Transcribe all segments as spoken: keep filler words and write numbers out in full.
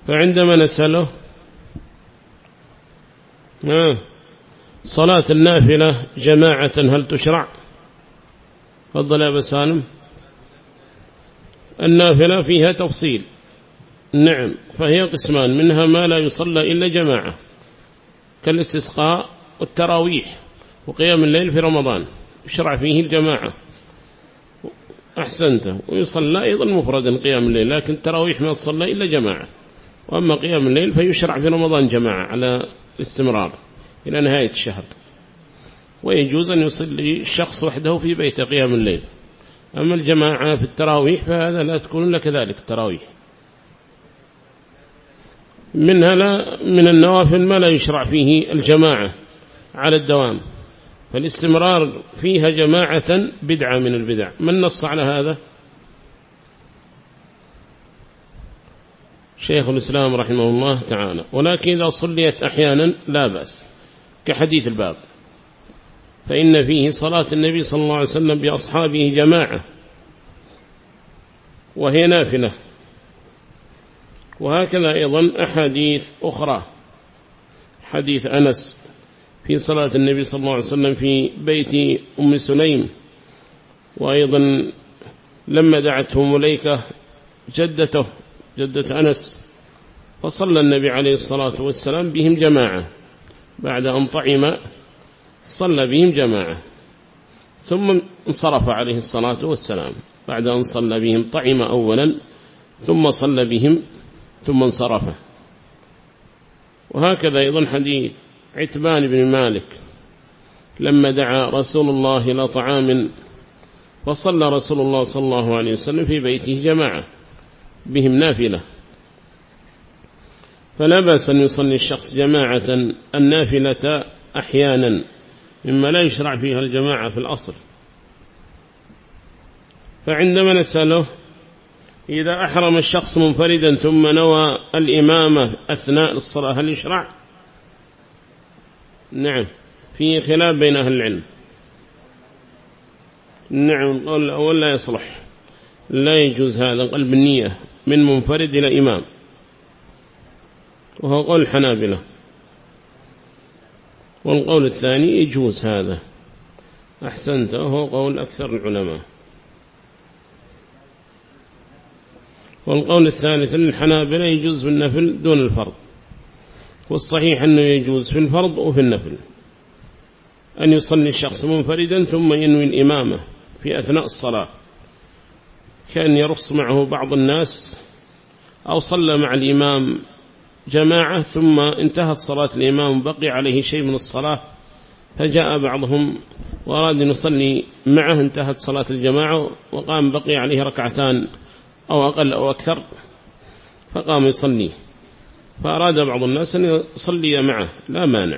فعندما نسأله صلاة النافلة جماعة هل تشرع؟ تفضل يا أبا سالم. النافلة فيها تفصيل، نعم، فهي قسمان، منها ما لا يصلى إلا جماعة كالاستسقاء والتراويح وقيام الليل في رمضان يشرع فيه الجماعة، أحسنت، ويصلى أيضا مفردا قيام الليل، لكن التراويح ما تصلى إلا جماعة، وأما قيام الليل فيشرع في رمضان جماعة على الاستمرار إلى نهاية الشهر، ويجوز أن يصلي الشخص وحده في بيت قيام الليل. أما الجماعة في التراويح فهذا لا تكون لك ذلك التراويح. منها لا من النوافل ما لا يشرع فيه الجماعة على الدوام، فالاستمرار فيها جماعة بدعة من البدع. من نص على هذا؟ شيخ الإسلام رحمه الله تعالى. ولكن إذا صليت أحيانا لا بأس، كحديث الباب، فإن فيه صلاة النبي صلى الله عليه وسلم بأصحابه جماعة وهي نافلة. وهكذا أيضا أحاديث أخرى، حديث أنس في صلاة النبي صلى الله عليه وسلم في بيت أم سليم، وأيضا لما دعته مليكة جدته جدة أنس فصلى النبي عليه الصلاة والسلام بهم جماعة، بعد أن طعم صلى بهم جماعة ثم انصرف عليه الصلاة والسلام، بعد أن صلى بهم طعم أولا ثم صلى بهم ثم انصرف. وهكذا أيضا حديث عتبان بن مالك لما دعا رسول الله إلى طعام فصلى رسول الله صلى الله عليه وسلم في بيته جماعة بهم نافلة. فلا بأس أن يصلي الشخص جماعة النافلة أحيانا مما لا يشرع فيها الجماعة في الأصل. فعندما نسأله إذا أحرم الشخص منفردا ثم نوى الإمامة أثناء الصلاة هل يشرع؟ نعم، في خلاف بين أهل العلم. نعم، قول الأول لا يصلح، لا يجوز هذا قلب النية من منفرد إلى إمام، وهو قول الحنابلة. والقول الثاني يجوز هذا، أحسنت، وهو قول أكثر العلماء. والقول الثالث للحنابلة يجوز في النفل دون الفرض، والصحيح أنه يجوز في الفرض وفي النفل أن يصلي الشخص منفردا ثم ينوي الإمامة في أثناء الصلاة، كان يرص معه بعض الناس أو صلى مع الإمام جماعة ثم انتهت صلاة الإمام بقي عليه شيء من الصلاة، فجاء بعضهم وأراد أن يصلي معه، انتهت صلاة الجماعة وقام بقي عليه ركعتان أو أقل أو أكثر، فقام يصلي، فأراد بعض الناس أن يصلي معه، لا مانع،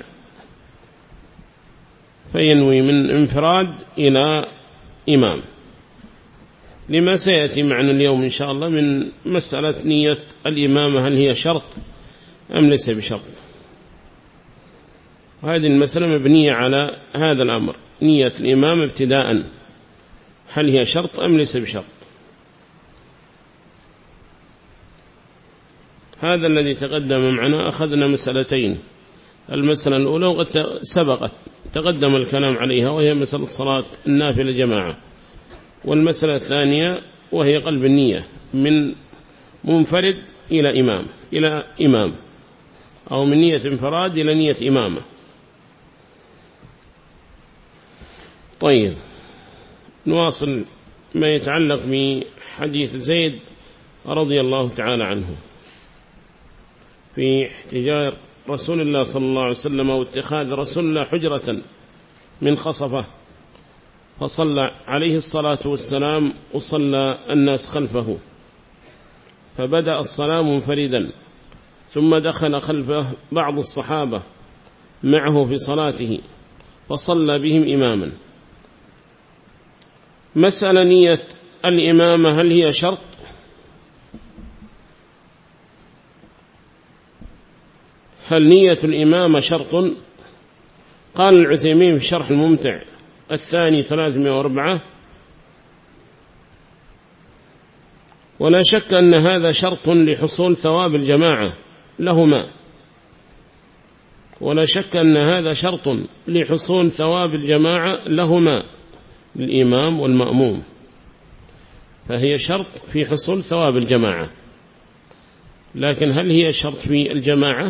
فينوي من انفراد إلى إمام، لما سيأتي معنا اليوم إن شاء الله من مسألة نية الإمامة، هل هي شرط أم ليس بشرط. وهذه المسألة مبنية على هذا الأمر، نية الإمامة ابتداء، هل هي شرط أم ليس بشرط. هذا الذي تقدم معنا أخذنا مسألتين، المسألة الأولى وقد سبقت تقدم الكلام عليها وهي مسألة صلاة النافلة جماعة، والمسألة الثانية وهي قلب النية من منفرد إلى إمام إلى إمام أو من نية انفراد إلى نية إمامة. طيب، نواصل ما يتعلق بحديث زيد رضي الله تعالى عنه في احتجار رسول الله صلى الله عليه وسلم واتخاذ رسول الله حجرة من خصفة، فصلى عليه الصلاة والسلام وصلى الناس خلفه، فبدأ الصلاة منفردا ثم دخل خلفه بعض الصحابة معه في صلاته فصلى بهم إماما. مسألة نية الإمامة هل هي شرط؟ هل نية الإمامة شرط؟ قال العثيمين في شرح الممتع الثاني ثلاثمائة وأربعة: ولا شك أن هذا شرط لحصول ثواب الجماعة لهما، ولا شك أن هذا شرط لحصول ثواب الجماعة لهما، الإمام والمأموم، فهي شرط في حصول ثواب الجماعة. لكن هل هي شرط في الجماعة؟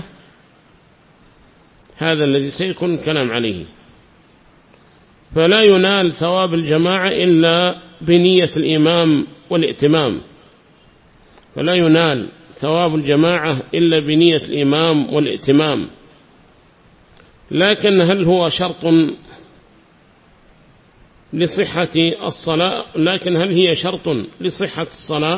هذا الذي سيكون كلام عليه. فلا ينال ثواب الجماعة إلا بنية الإمام والائتمام، فلا ينال ثواب الجماعة إلا بنية الإمام والائتمام. لكن هل هو شرط لصحة الصلاة؟ لكن هل هي شرط لصحة الصلاة؟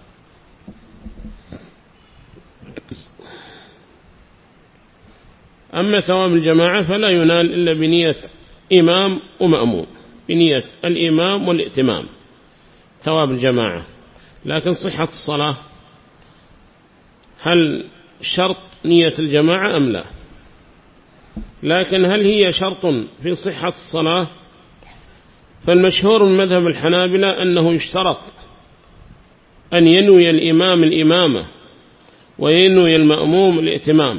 أما ثواب الجماعة فلا ينال إلا بنية إمام ومأموم، بنية الإمام والائتمام ثواب الجماعة. لكن صحة الصلاة هل شرط نية الجماعة أم لا؟ لكن هل هي شرط في صحة الصلاة؟ فالمشهور من مذهب الحنابلة أنه يشترط أن ينوي الإمام الإمامة وينوي المأموم الائتمام،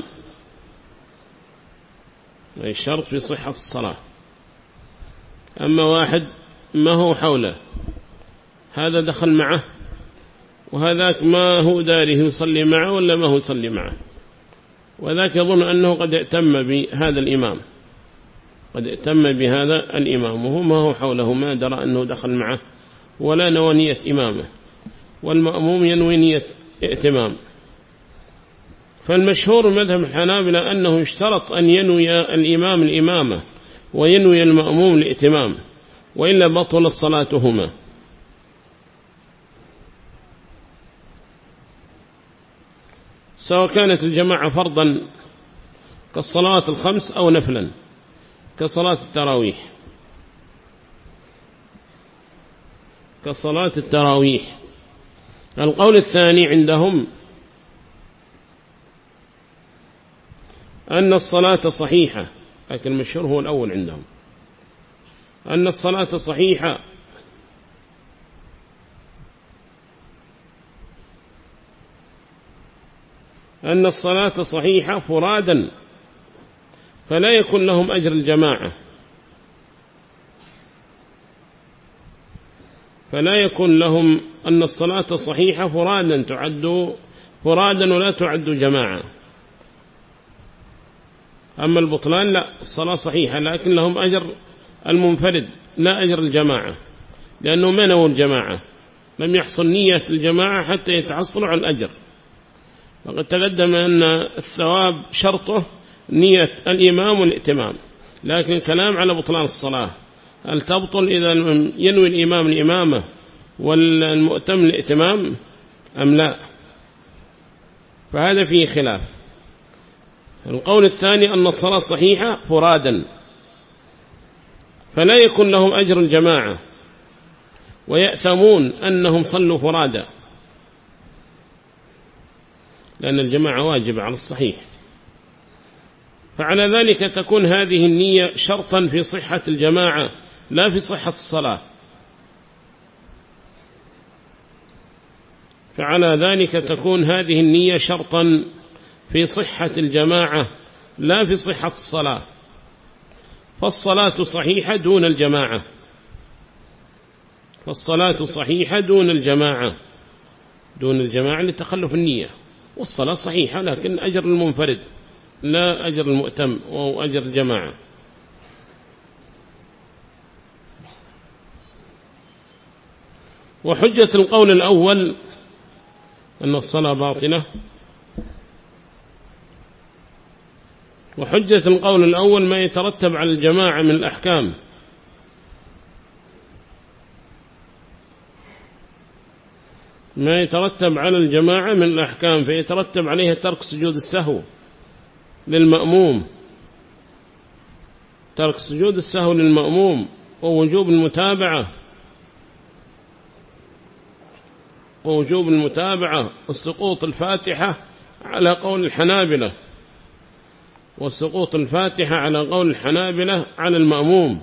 أي شرط في صحة الصلاة. أما واحد ما هو حوله، هذا دخل معه وهذاك ما هو داره يصلي معه ولا ما هو يصلي معه، وذاك يظن أنه قد اهتم بهذا الإمام، قد اهتم بهذا الإمام، وهو ما هو حوله، ما درى أنه دخل معه ولا نوى نية إمامه، والمأموم ينوي نية ائتمام. فالمشهور مذهب الحنابلة أنه يشترط أن ينوي الإمام الإمامة وينوي المأموم الائتمام، وإلا بطلت صلاتهما. سواء كانت الجماعة فرضا كالصلاة الخمس أو نفلا كصلاة التراويح، كصلاة التراويح. القول الثاني عندهم أن الصلاة صحيحة، لكن المشهور هو الأول عندهم، أن الصلاة صحيحة أن الصلاة صحيحة فرادا، فلا يكون لهم أجر الجماعة، فلا يكون لهم أن الصلاة صحيحة فرادا، تعد فرادا ولا تعد جماعة. أما البطلان لا، الصلاة صحيحة لكن لهم أجر المنفرد لا أجر الجماعة، لأنه ما نووا الجماعة، لم يحصل نية الجماعة حتى يتحصلوا على الأجر. وقد تقدم أن الثواب شرطه نية الإمام والائتمام، لكن كلام على بطلان الصلاة، هل تبطل إذا ينوي الإمام الإمامة والمؤتم الائتمام أم لا؟ فهذا فيه خلاف. القول الثاني أن الصلاة صحيحة فرادا، فلا يكون لهم أجر الجماعة ويأثمون أنهم صلوا فرادا، لأن الجماعة واجب على الصحيح. فعلى ذلك تكون هذه النية شرطا في صحة الجماعة لا في صحة الصلاة. فعلى ذلك تكون هذه النية شرطا في صحة الجماعة لا في صحة الصلاة. فالصلاة صحيحة دون الجماعة، فالصلاة صحيحة دون الجماعة، دون الجماعة لتخلف النية، والصلاة صحيحة لكن أجر المنفرد لا أجر المؤتم أو أجر الجماعة. وحجة القول الأول أن الصلاة باطلة، وحجة القول الأول ما يترتب على الجماعة من الأحكام، ما يترتب على الجماعة من الأحكام، فيترتب عليها ترك سجود السهو للمأموم، ترك سجود السهو للمأموم، ووجوب المتابعة، ووجوب المتابعة، والسقوط الفاتحة على قول الحنابلة، وسقوط الفاتحة على قول الحنابلة على المأموم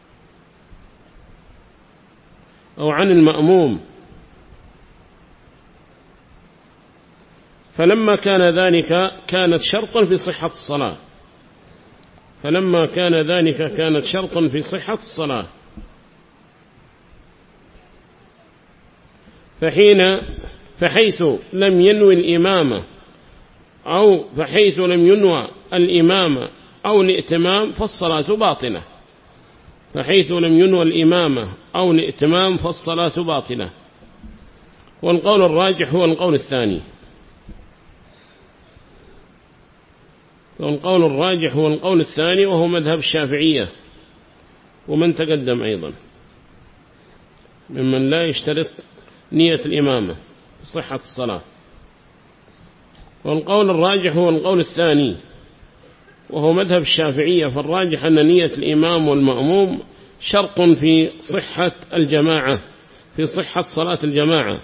أو عن المأموم. فلما كان ذلك كانت شرطا في صحة الصلاة فلما كان ذلك كانت شرطا في صحة الصلاة فحين فحيث لم ينوي الإمامة أو فحيث لم ينوى الإمامة أو الائتمام فالصلاة باطلة فحيث لم ينوى الإمامة أو الائتمام فالصلاة باطلة. والقول الراجح هو القول الثاني والقول الراجح هو القول الثاني وهو مذهب الشافعية ومن تقدم أيضا ممن لا يشترط نية الإمامة في صحة الصلاة. والقول الراجح هو القول الثاني وهو مذهب الشافعية فالراجح أن نية الإمام والمأموم شرط في صحة الجماعة في صحة صلاة الجماعة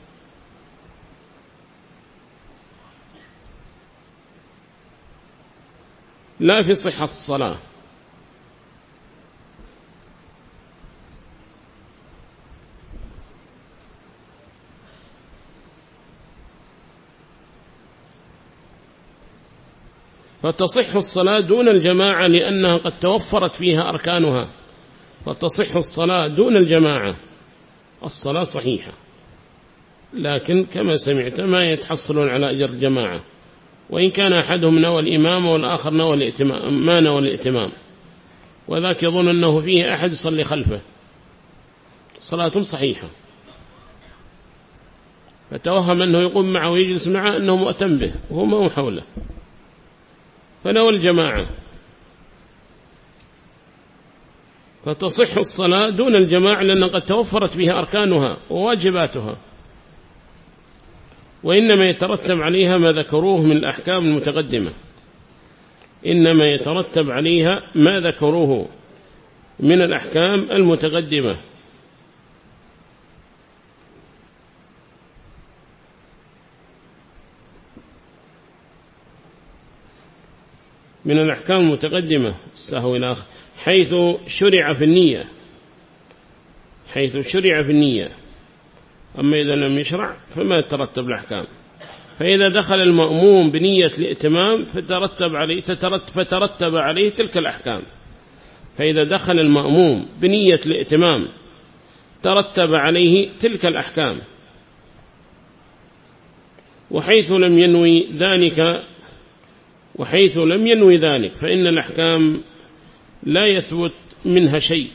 لا في صحة الصلاة. فتصح الصلاة دون الجماعة لأنها قد توفرت فيها أركانها فتصح الصلاة دون الجماعة الصلاة صحيحة لكن كما سمعت ما يتحصلون على أجر الجماعة وإن كان أحدهم نوى الإمام والآخر نوى الائتمام ما نوى الائتمام وذاك يظن أنه فيه أحد يصلي خلفه صلاة صحيحة فتوهم أنه يقوم معه ويجلس معه أنه مؤتم به وهو ما حوله فنوى الجماعة فتصح الصلاة دون الجماعة لأن قد توفرت فيها أركانها وواجباتها وإنما يترتب عليها ما ذكروه من الأحكام المتقدمة إنما يترتب عليها ما ذكروه من الأحكام المتقدمة من الأحكام المتقدمة السهو الآخر حيث شرع في النية حيث شرع في النية أما إذا لم يشرع فما ترتب الأحكام. فإذا دخل المأموم بنية الائتمام فترتب عليه تترتب فترتب عليه تلك الأحكام فإذا دخل المأموم بنية الائتمام ترتب عليه تلك الأحكام. وحيث لم ينوي ذلك وحيث لم ينوي ذلك فإن الأحكام لا يثبت منها شيء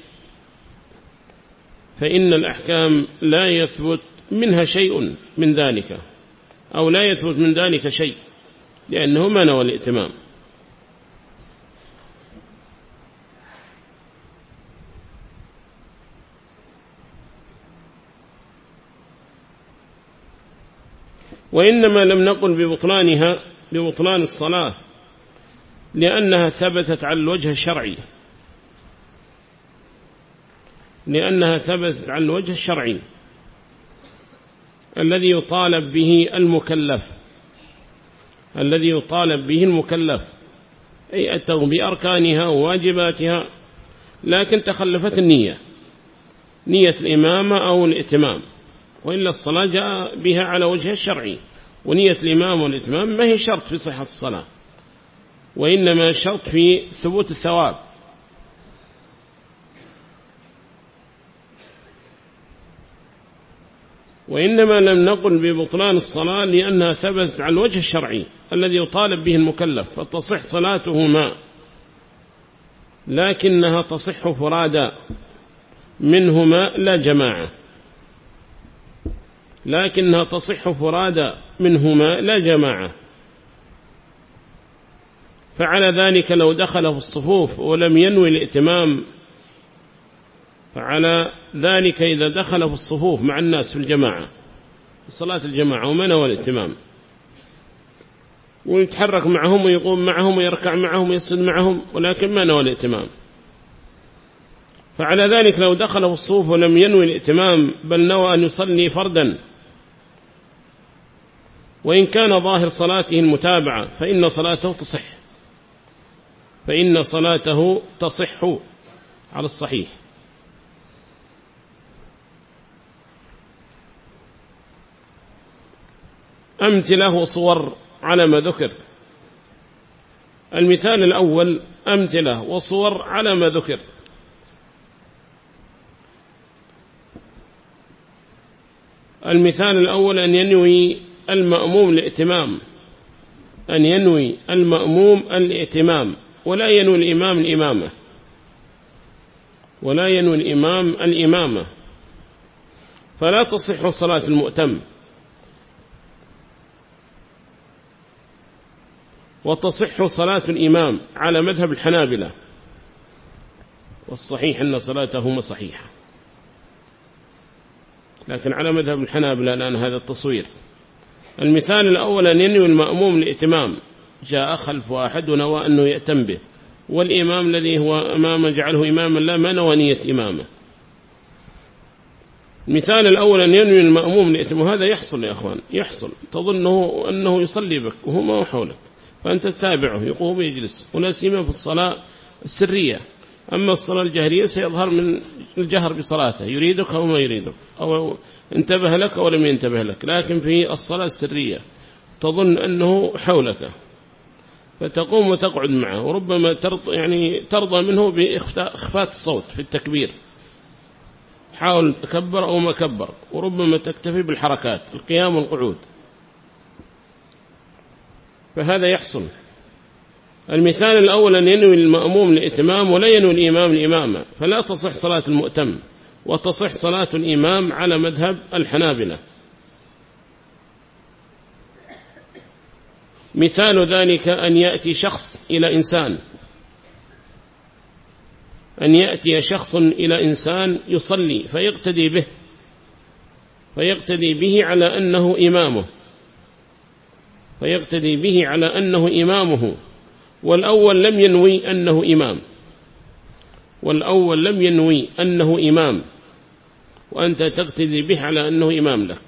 فإن الأحكام لا يثبت منها شيء من ذلك أو لا يثبت من ذلك شيء لأنه ما نوى الائتمام. وإنما لم نقل ببطلانها ببطلان الصلاة لأنها ثبتت على الوجه الشرعي لأنها ثبتت على الوجه الشرعي الذي يطالب به المكلف الذي يطالب به المكلف أي أتوا بأركانها وواجباتها لكن تخلفت النية نية الإمامة أو الائتمام وإلا الصلاة جاء بها على وجه الشرعي ونية الإمام والإتمام ما هي شرط في صحة الصلاة وإنما شرط في ثبوت الثواب. وإنما لم نقل ببطلان الصلاة لأنها ثبتت على الوجه الشرعي الذي يطالب به المكلف فتصح صلاتهما لكنها تصح فرادا منهما لا جماعة لكنها تصح فرادا منهما لا جماعة. فعلى ذلك لو دخل في الصفوف ولم ينوي الائتمام فعلى ذلك إذا دخل في الصفوف مع الناس في الجماعة في صلاة الجماعة وما نوى الائتمام ويتحرك معهم ويقوم معهم ويركع معهم ويسجد معهم ولكن ما نوى الائتمام فعلى ذلك لو دخل في الصفوف ولم ينوي الائتمام بل نوى أن يصلي فردا وإن كان ظاهر صلاته المتابعة فإن صلاته تصح فإن صلاته تصح على الصحيح. أمثلة وصور على ما ذكر. المثال الأول أمثلة وصور على ما ذكر. المثال الأول أن ينوي المأموم الائتمام، أن ينوي المأموم الائتمام ولا ينوي الإمام الإمامة، ولا ينوي الإمام الإمامة، فلا تصح صلاة المؤتم. وتصح صلاة الإمام على مذهب الحنابلة، والصحيح أن صلاتهما صحيحة، لكن على مذهب الحنابلة الآن هذا التصوير. المثال الأول أن ينوي المأموم الائتمام، جاء خلف واحد ونوى أنه يأتم به، والإمام الذي هو أمام جعله إماما لا ما نوى نية إمامه. المثال الأول أن ينوي المأموم الائتمام، هذا يحصل يا أخوان، يحصل، تظنه أنه يصلي بك وهو ما حولك، فأنت تتابعه يقوم ويجلس، ولا سيما في الصلاة السرية. أما الصلاة الجهرية سيظهر من الجهر بصلاته، يريدك أو ما يريدك، أو انتبه لك أو لم ينتبه لك. لكن في الصلاة السرية تظن أنه حولك، فتقوم وتقعد معه، وربما ترضى, يعني ترضى منه بإخفاء الصوت في التكبير، حاول تكبر أو ما كبر، وربما تكتفي بالحركات القيام والقعود، فهذا يحصل. المثال الأول أن ينوي المأموم الائتمام ولا ينوي الإمام الإمامة، فلا تصح صلاة المؤتم، وتصح صلاة الإمام على مذهب الحنابلة. مثال ذلك أن يأتي شخص إلى إنسان، أن يأتي شخص إلى إنسان يصلي فيقتدي به، فيقتدي به على أنه إمامه، فيقتدي به على أنه إمامه، والأول لم ينوي أنه إمام، والأول لم ينوي أنه إمام، وأنت تقتدي به على أنه إمام لك،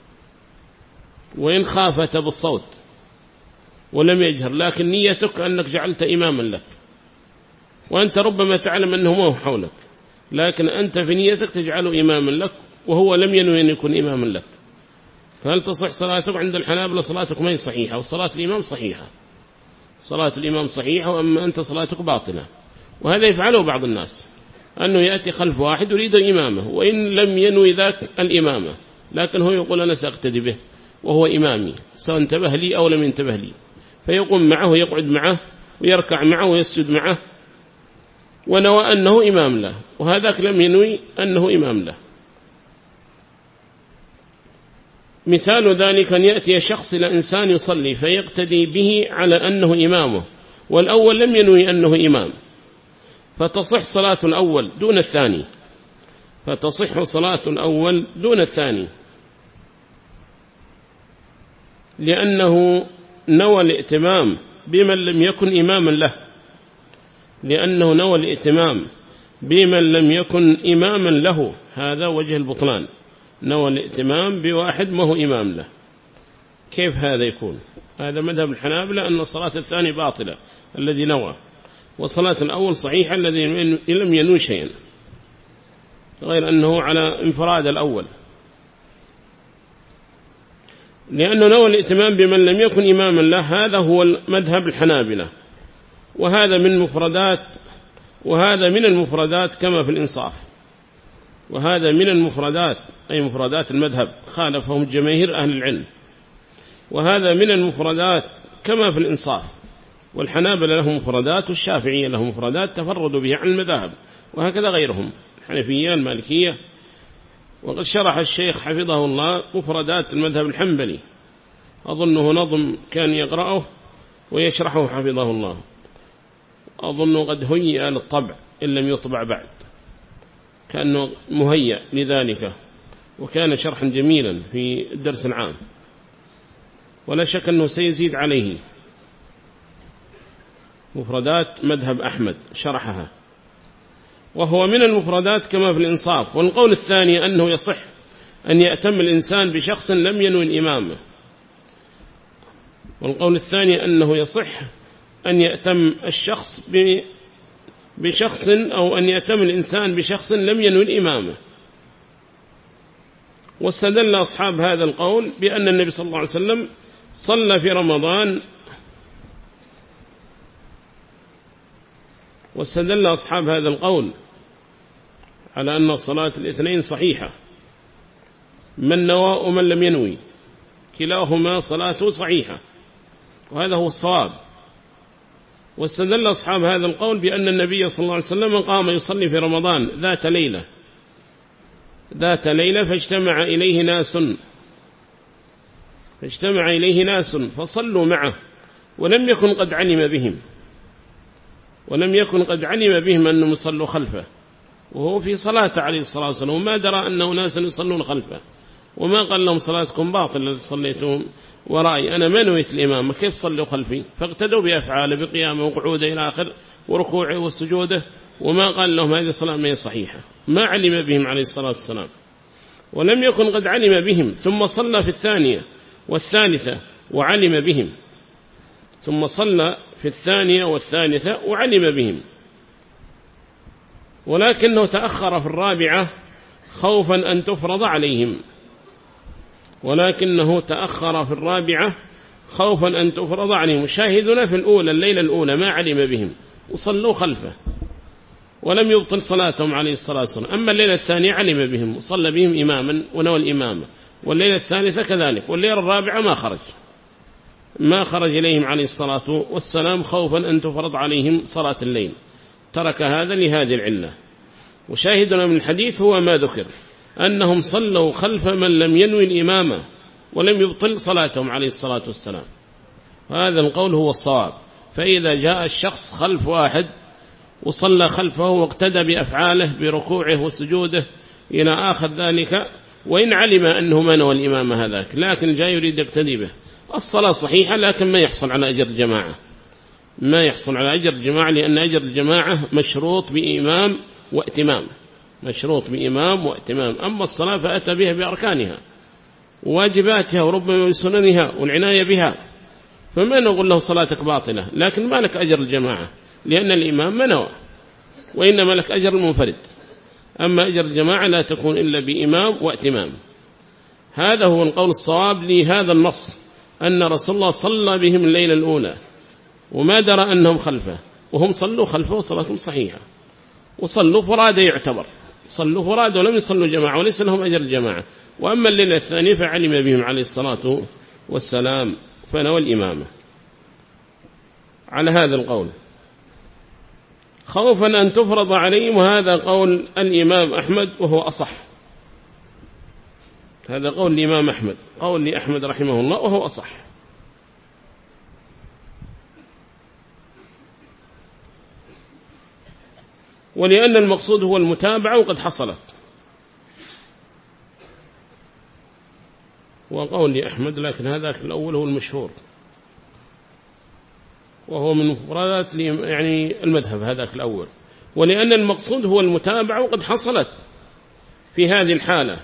وإن خافت بالصوت ولم يجهر، لكن نيتك أنك جعلت إماما لك، وأنت ربما تعلم أنه ما هو حولك، لكن أنت في نيتك تجعله إماما لك، وهو لم ينوي أن يكون إماما لك. فهل تصح صلاتك؟ عند الحنابلة صلاتك ما هي صحيحة، وصلاة الإمام صحيحة، صلاة الإمام صحيحة، وأما أنت صلاتك باطلة. وهذا يفعله بعض الناس، أنه يأتي خلف واحد يريد إمامه، وإن لم ينوي ذاك الإمامة، لكن هو يقول أنا سأقتدي به وهو إمامي، سواء انتبه لي أو لم ينتبه لي، فيقوم معه ويقعد معه ويركع معه ويسجد معه، ونوى أنه إمام له، وهذاك لم ينوي أنه إمام له. مثال ذلك أن يأتي شخص إلى إنسان يصلي فيقتدي به على أنه إمامه، والأول لم ينوي أنه إمام، فتصح صلاة الأول دون الثاني، فتصح صلاة الأول دون الثاني، لأنه نوى الائتمام بمن لم يكن إماما له، لأنه نوى الائتمام بمن لم يكن إماما له، هذا وجه البطلان، نوى الائتمام بواحد ما هو إمام له. كيف هذا يكون؟ هذا مذهب الحنابلة أن صلاة الثاني باطلة الذي نوى، وصلاة الأول صحيحة الذي لم ينوي شيئا، غير أنه على انفراد الأول، لأنه نوى الائتمام بمن لم يكن إماما له. هذا هو مذهب الحنابلة، وهذا من مفردات وهذا من المفردات كما في الإنصاف، وهذا من المفردات أي مفردات المذهب خالفهم جماهير أهل العلم، وهذا من المفردات كما في الإنصاف. والحنابلة لهم مفردات، والشافعية لهم مفردات تفردوا بها عن المذاهب، وهكذا غيرهم الحنفية المالكية. وقد شرح الشيخ حفظه الله مفردات المذهب الحنبلي، أظنه نظم كان يقرأه ويشرحه حفظه الله، أظنه قد هيئ للطبع إن لم يطبع بعد، كأنه مهيئ لذلك، وكان شرحا جميلا في الدرس العام، ولا شك أنه سيزيد عليه. مفردات مذهب أحمد شرحها، وهو من المفردات كما في الإنصاف. والقول الثاني أنه يصح أن يأتم الإنسان بشخص لم ينوي الإمامة، والقول الثاني أنه يصح أن يأتم الشخص بشخص أو أن يأتم الإنسان بشخص لم ينوي الإمامة. واستدل أصحاب هذا القول بأن النبي صلى الله عليه وسلم صلى في رمضان، واستدل أصحاب هذا القول على أن صلاة الاثنين صحيحة، من نوى ومن لم ينوي كلاهما صلاته صحيحة، وهذا هو الصواب. واستدل أصحاب هذا القول بأن النبي صلى الله عليه وسلم قام يصلي في رمضان ذات ليلة ذات ليلة فاجتمع إليه ناس فاجتمع إليه ناس فصلوا معه، ولم يكن قد علم بهم ولم يكن قد علم بهم أنهم يصلوا خلفه، وهو في صلاة عليه الصلاة والسلام، وما درى أنه ناس يصلون خلفه، وما قال لهم صلاتكم باطلة التي صليتم ورائي، أنا ما نويت الإمام كيف صلوا خلفي؟ فاقتدوا بأفعاله بقيامه وقعوده إلى آخر وركوعه وسجوده، وما قال لهم هذه الصلاة ما هي صحيحة، ما علم بهم عليه الصلاة والسلام، ولم يكن قد علم بهم، ثم صلى في الثانية والثالثة وعلم بهم ثم صلى في الثانية والثالثة وعلم بهم، ولكنه تأخر في الرابعة خوفا أن تفرض عليهم ولكنه تأخر في الرابعة خوفا أن تفرض عليهم. شاهدنا في الأولى الليلة الأولى ما علم بهم وصلوا خلفه ولم يبطل صلاتهم عليه الصلاة والسلام. أما الليلة الثانية علم بهم وصلى بهم إماما ونوى الإمامة، والليلة الثالثة كذلك، والليلة الرابعة ما خرج ما خرج إليهم عليه الصلاة والسلام خوفا أن تفرض عليهم صلاة الليل، ترك هذا لهذه العلة. وشاهدنا من الحديث هو ما ذكر أنهم صلوا خلف من لم ينوي الإمامة ولم يبطل صلاتهم عليه الصلاة والسلام، هذا القول هو الصواب. فإذا جاء الشخص خلف واحد وصلى خلفه واقتدى بأفعاله بركوعه وسجوده إلى آخر ذلك، وإن علم أنه ما نوى الإمامة هذاك لكن جاء يريد يقتدي به، الصلاة صحيحة لكن ما يحصل على أجر الجماعة ما يحصل على أجر الجماعة لأن أجر الجماعة مشروط بإمام واتمام مشروط بإمام واتمام. أما الصلاة فأتى بها بأركانها وواجباتها وربما بسننها والعناية بها، فما نقول له صلاتك باطلة، لكن ما لك أجر الجماعة لأن الإمام ما نوى، وإنما لك أجر المنفرد. أما أجر الجماعة لا تكون إلا بإمام واتمام. هذا هو القول الصواب لهذا النص، أن رسول الله صلى بهم الليلة الأولى وما درى أنهم خلفه، وهم صلوا خلفه وصلاتهم صحيحة، وصلوا فرادة يعتبر صلوا فرادة ولم يصلوا جماعة وليس لهم أجر الجماعة. وأما الليلة الثانية فعلم بهم عليه الصلاة والسلام فنوى الإمامة على هذا القول خوفا أن تفرض عليهم، وهذا قول الإمام أحمد وهو أصح. هذا قول الإمام أحمد قول لأحمد رحمه الله وهو أصح. ولأن المقصود هو المتابعة وقد حصلت، وقول لأحمد، لكن هذا الأول هو المشهور وهو من مفردات يعني المذهب هذاك الأول. ولأن المقصود هو المتابعة وقد حصلت في هذه الحالة،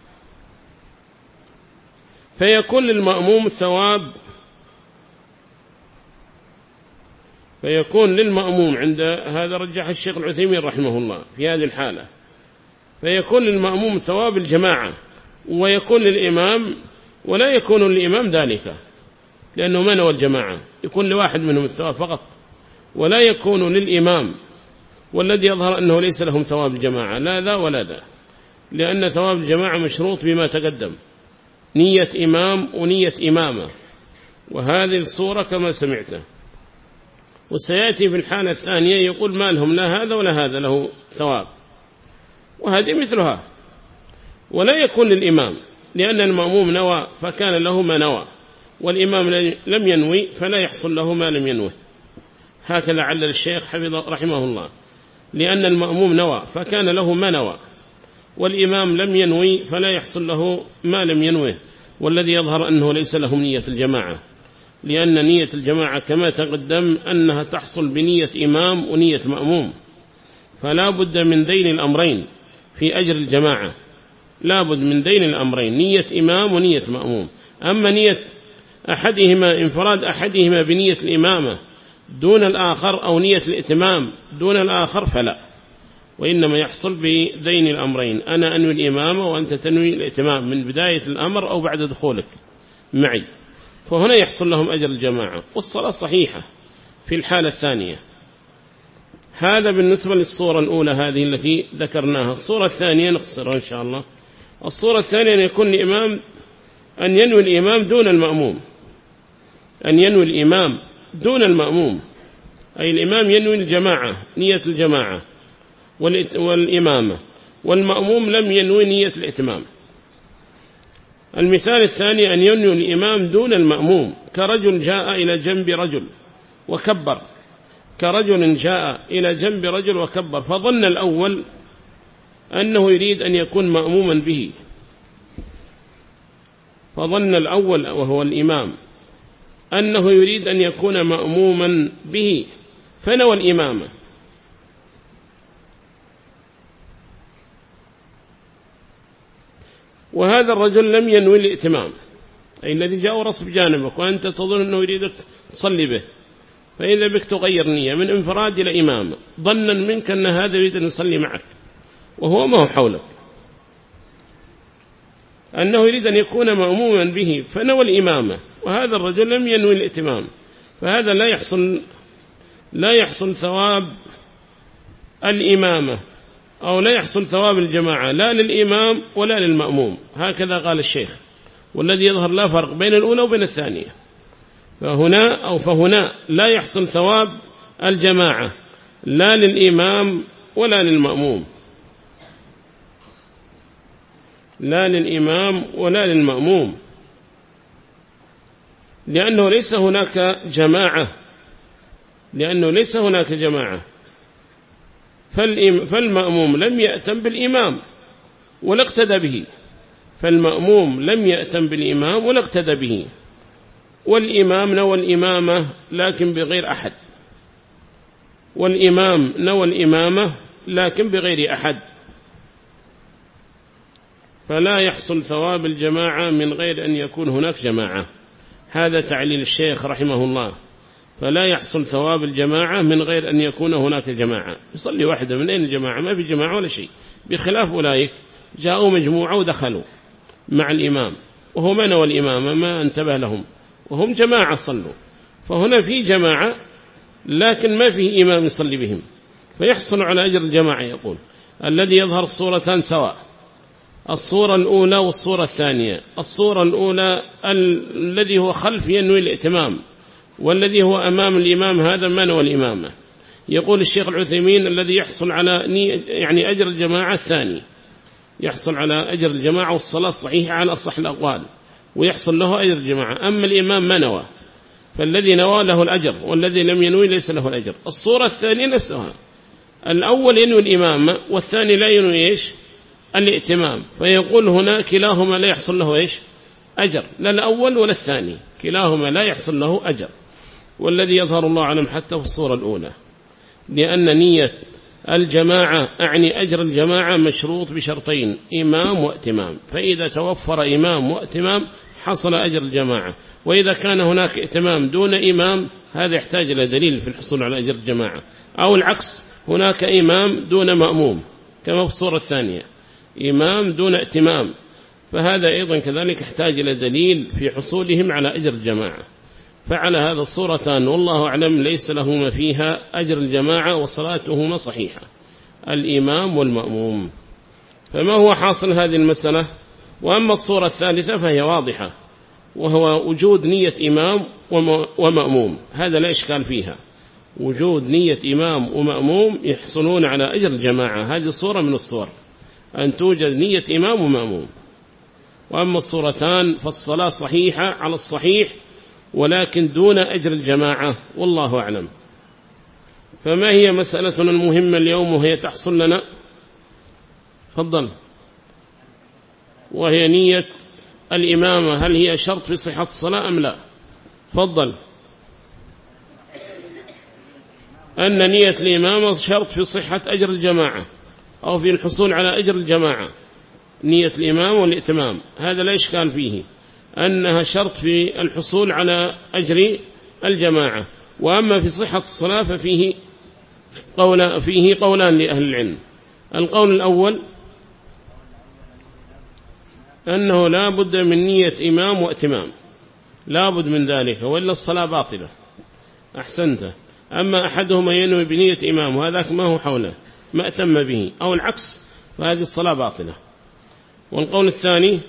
فيكون للمأموم ثواب فيكون للمأموم عند هذا رجح الشيخ العثيمين رحمه الله في هذه الحالة، فيكون للمأموم ثواب الجماعة ويكون للإمام ولا يكون للإمام ذلك لأنه ما نوى الجماعة، يكون لواحد منهم الثواب فقط ولا يكون للإمام، والذي يظهر أنه ليس لهم ثواب الجماعة لا ذا ولا ذا، لأن ثواب الجماعة مشروط بما تقدم نية إمام ونية إمامة، وهذه الصورة كما سمعته. وسيأتي في الحالة الثانية يقول ما لهم لا هذا ولا هذا له ثواب، وهذه مثلها. ولا يكون للإمام لأن المأموم نوى فكان له ما نوى، والإمام لم ينوي فلا يحصل له ما لم ينوي. هكذا علل الشيخ حفظه رحمه الله، لأن المأموم نوى فكان له ما نوى، والإمام لم ينوي فلا يحصل له ما لم ينوه، والذي يظهر أنه ليس لهم نية الجماعة، لأن نية الجماعة كما تقدم أنها تحصل بنية إمام ونية مأموم، فلا بد من دين الأمرين في أجر الجماعة، لا بد من دين الأمرين نية إمام ونية مأموم. أما نية أحدهما انفراد أحدهما بنية الإمامة دون الآخر أو نية الإتمام دون الآخر فلا، وإنما يحصل بدين الأمرين، أنا أنوي الإمامة وأنت تنوي الإتمام من بداية الأمر أو بعد دخولك معي، فهنا يحصل لهم أجر الجماعة والصلاة صحيحة في الحالة الثانية. هذا بالنسبة للصورة الأولى هذه التي ذكرناها. الصورة الثانية نخسرها إن شاء الله. الصورة الثانية أن يكون الإمام أن ينوي الإمام دون المأموم، أن ينوي الإمام دون المأموم، أي الإمام ينوي الجماعة نية الجماعة والإمامة، والمأموم لم ينوي نية الإتمام. المثال الثاني أن ينوي الإمام دون المأموم، كرجل جاء إلى جنب رجل وكبر، كرجل جاء إلى جنب رجل وكبر، فظن الأول أنه يريد أن يكون مأموما به، فظن الأول وهو الإمام أنه يريد أن يكون مأموما به فنوى الإمامة، وهذا الرجل لم ينوي الائتمام، أي الذي جاء رصب جانبك وأنت تظن أنه يريدك تصلي به، فإذا بك تغير نية من انفراد إلى إمامة ظنا منك أن هذا يريد أن يصلي معك وهو ما هو حولك، أنه يريد أن يكون مأموما به فنوى الإمامة، وهذا الرجل لم ينوي الائتمام، فهذا لا يحصل لا يحصل ثواب الإمامة أو لا يحصل ثواب الجماعة لا للإمام ولا للمأموم، هكذا قال الشيخ، والذي يظهر لا فرق بين الأولى وبين الثانية. فهنا أو فهنا لا يحصل ثواب الجماعة لا للإمام ولا للمأموم، لا للإمام ولا للمأموم، لأنه ليس هناك جماعة، لأنه ليس هناك جماعة، فالمأموم لم يأتم بالإمام ولا اقتدى به، فالمأموم لم يأتم بالإمام ولا اقتدى به، والإمام نوى الإمامة لكن بغير أحد، والإمام نوى الإمامة لكن بغير أحد، فلا يحصل ثواب الجماعة من غير أن يكون هناك جماعة. هذا تعليل الشيخ رحمه الله، فلا يحصل ثواب الجماعة من غير أن يكون هناك جماعة. يصلي واحدة من أين الجماعة؟ ما في جماعة ولا شيء، بخلاف أولئك جاءوا مجموعة ودخلوا مع الإمام وهو ما نوى الإمامة ما انتبه لهم وهم جماعة صلوا، فهنا في جماعة لكن ما فيه إمام يصلي بهم فيحصل على أجر الجماعة. يقول الذي يظهر الصورتان سواء، الصورة الأولى والصورة الثانية. الصورة الأولى الذي هو خلف ينوي الائتمام، والذي هو أمام الإمام هذا ما نوى الإمامة. يقول الشيخ العثيمين الذي يحصل على يعني أجر الجماعة الثاني، يحصل على أجر الجماعة والصلاة الصحيحة على أصح الأقوال ويحصل له أجر الجماعة، أما الإمام ما نوى فالذي نوى له الأجر والذي لم ينوي ليس له الأجر. الصورة الثانية نفسها، الأول ينوي الإمامة والثاني لا ينوي إيش الائتمام، فيقول هنا كلاهما لا يحصل له إيش أجر، لا الأول ولا الثاني، كلاهما لا يحصل له أجر. والذي يظهر الله أعلم حتى في الصورة الأولى، لأن نية الجماعة أعني أجر الجماعة مشروط بشرطين، إمام وائتمام، فإذا توفر إمام وائتمام حصل أجر الجماعة، وإذا كان هناك ائتمام دون إمام هذا يحتاج إلى دليل في الحصول على أجر الجماعة، أو العكس هناك إمام دون مأموم كما في الصورة الثانية، إمام دون ائتمام، فهذا أيضا كذلك يحتاج إلى دليل في حصولهم على أجر الجماعة. فعلى هذا الصورتان والله أعلم ليس لهما فيها أجر الجماعة وصلاتهما صحيحة، الإمام والمأموم. فما هو حاصل هذه المسألة؟ وأما الصورة الثالثة فهي واضحة، وهو وجود نية إمام ومأموم، هذا لا إشكال فيها، وجود نية إمام ومأموم يحصلون على أجر الجماعة، هذه صورة من الصور أن توجد نية إمام ومأموم. وأما الصورتان فالصلاة صحيحة على الصحيح ولكن دون أجر الجماعة والله أعلم. فما هي مسألتنا المهمة اليوم وهي تحصل لنا؟ تفضل. وهي نية الإمامة، هل هي شرط في صحة الصلاة أم لا؟ تفضل. أن نية الإمامة شرط في صحة أجر الجماعة أو في الحصول على أجر الجماعة، نية الإمام والإتمام هذا لا إشكال فيه، أنها شرط في الحصول على أجر الجماعة. وأما في صحة الصلاة ففيه قول فيه قولان لأهل العلم. القول الأول أنه لا بد من نية إمام واتمام، لابد من ذلك وإلا الصلاة باطلة. أحسنت. أما أحدهما ينوي بنية إمام وهذاك ما هو حوله ما أتم به أو العكس فهذه الصلاة باطلة. والقول الثاني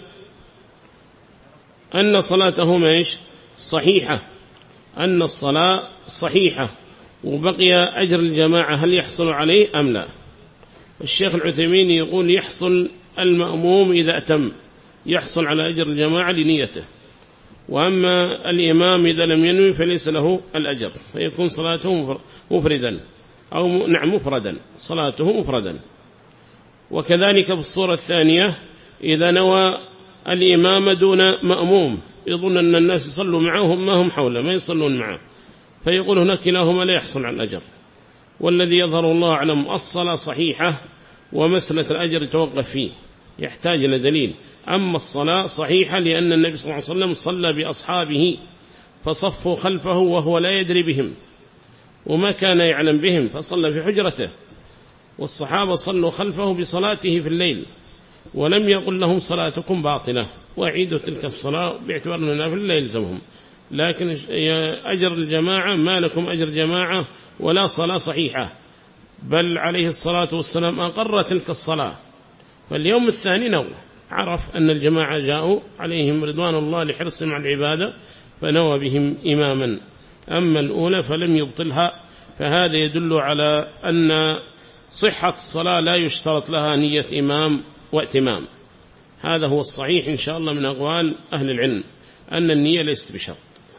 أن صلاتهما إيش صحيحة، أن الصلاة صحيحة وبقي أجر الجماعة هل يحصل عليه أم لا؟ الشيخ العثيمين يقول يحصل المأموم إذا أتم، يحصل على أجر الجماعة لنيته، وأما الإمام إذا لم ينوي فليس له الأجر، فيكون صلاته مفردا أو نعم مفردا، صلاته مفردا. وكذلك في الصورة الثانية إذا نوى الإمام دون مأموم يظن أن الناس يصلوا معهم ما هم حوله ما يصلون معه، فيقول هناك كلاهما لا يحصل على الأجر. والذي يظهر الله أعلم الصلاة صحيحة ومسألة الأجر يتوقف فيه يحتاج إلى دليل. أما الصلاة صحيحة لأن النبي صلى الله عليه وسلم صلى بأصحابه فصفوا خلفه وهو لا يدري بهم وما كان يعلم بهم فصلى في حجرته، والصحابة صلوا خلفه بصلاته في الليل ولم يقل لهم صلاتكم باطلة وأعيدوا تلك الصلاة باعتبار أننا في الليل يلزمهم. لكن أجر الجماعة ما لكم أجر جماعة ولا صلاة صحيحة، بل عليه الصلاة والسلام أقر تلك الصلاة. فاليوم الثاني نوى عرف أن الجماعة جاءوا عليهم رضوان الله لحرصهم على العبادة فنوى بهم إماما. أما الأولى فلم يبطلها، فهذا يدل على أن صحة الصلاة لا يشترط لها نية إمام واتمام. هذا هو الصحيح إن شاء الله من أقوال أهل العلم أن النية ليست بشرط.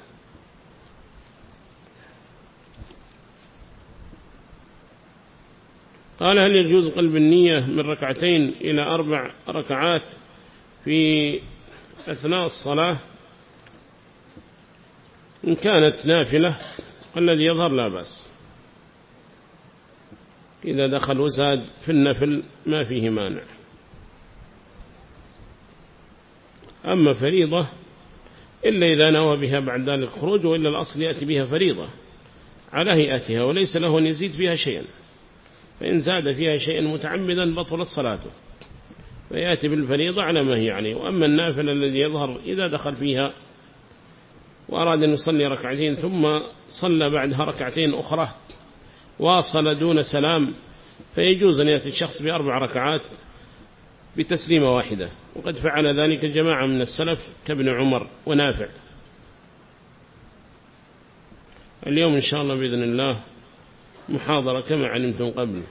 قال هل يجوز قلب النية من ركعتين إلى أربع ركعات في أثناء الصلاة؟ إن كانت نافلة الذي يظهر لا بأس، إذا دخل وزاد في النفل ما فيه مانع. أما فريضة إلا إذا نوى بها بعد ذلك خروج، وإلا الأصل يأتي بها فريضة على هيئتها وليس له أن يزيد فيها شيئا، فإن زاد فيها شيئا متعمدا بطلت صلاته، فيأتي بالفريضة على ما هي عليه. وأما النافل الذي يظهر إذا دخل فيها وأراد أن يصلي ركعتين ثم صلى بعدها ركعتين أخرى واصل دون سلام فيجوز أن يأتي الشخص بأربع ركعات بتسليمة واحدة، وقد فعل ذلك جماعة من السلف كابن عمر ونافع. اليوم إن شاء الله بإذن الله محاضرة كما علمتم قبل.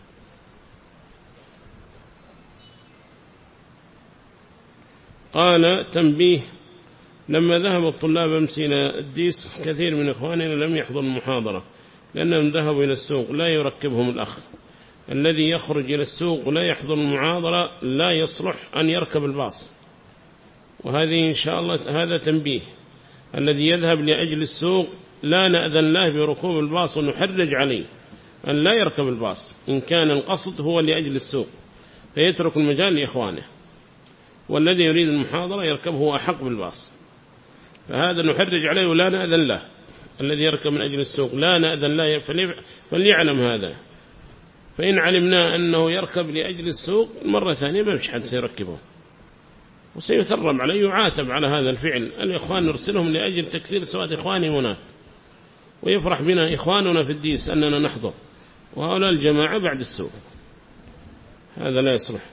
قال تنبيه: لما ذهب الطلاب أمس إلى الديس كثير من إخواننا لم يحضر المحاضرة لأنهم ذهبوا إلى السوق، لا يركبهم الأخ الذي يخرج إلى السوق ولا يحضر المحاضرة لا يصلح أن يركب الباص. وهذه إن شاء الله هذا تنبيه: الذي يذهب لأجل السوق لا نأذن له بركوب الباص ونحرج عليه أن لا يركب الباص إن كان القصد هو لأجل السوق، فيترك المجال لإخوانه، والذي يريد المحاضرة يركبه أحق بالباص، فهذا نحرج عليه ولا نأذن له. الذي يركب من أجل السوق لا نأذن له فليعلم هذا، فإن علمنا أنه يركب لأجل السوق مرة ثانية ما فيش حد سيركبه وسيثرب عليه ويعاتب على هذا الفعل. الإخوان نرسلهم لأجل تكسير سواد إخواني هناك، ويفرح بنا إخواننا في الديس أننا نحضر، وهؤلاء الجماعة بعد السوق، هذا لا يصلح.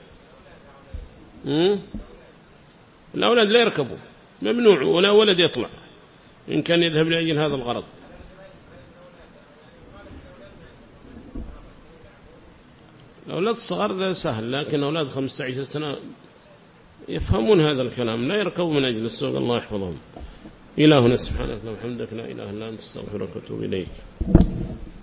الأولاد لا يركبوا، ممنوع، ولا ولد يطلع إن كان يذهب لأجل هذا الغرض. الأولاد الصغار ذا سهل، لكن أولاد خمسة عشر سنة يفهمون هذا الكلام، لا يركبوا من أجل السوق. الله يحفظهم. إلهنا سبحانه وتعالى وحمدك لا إله إلا أنت استغفرك وأتوب إليك.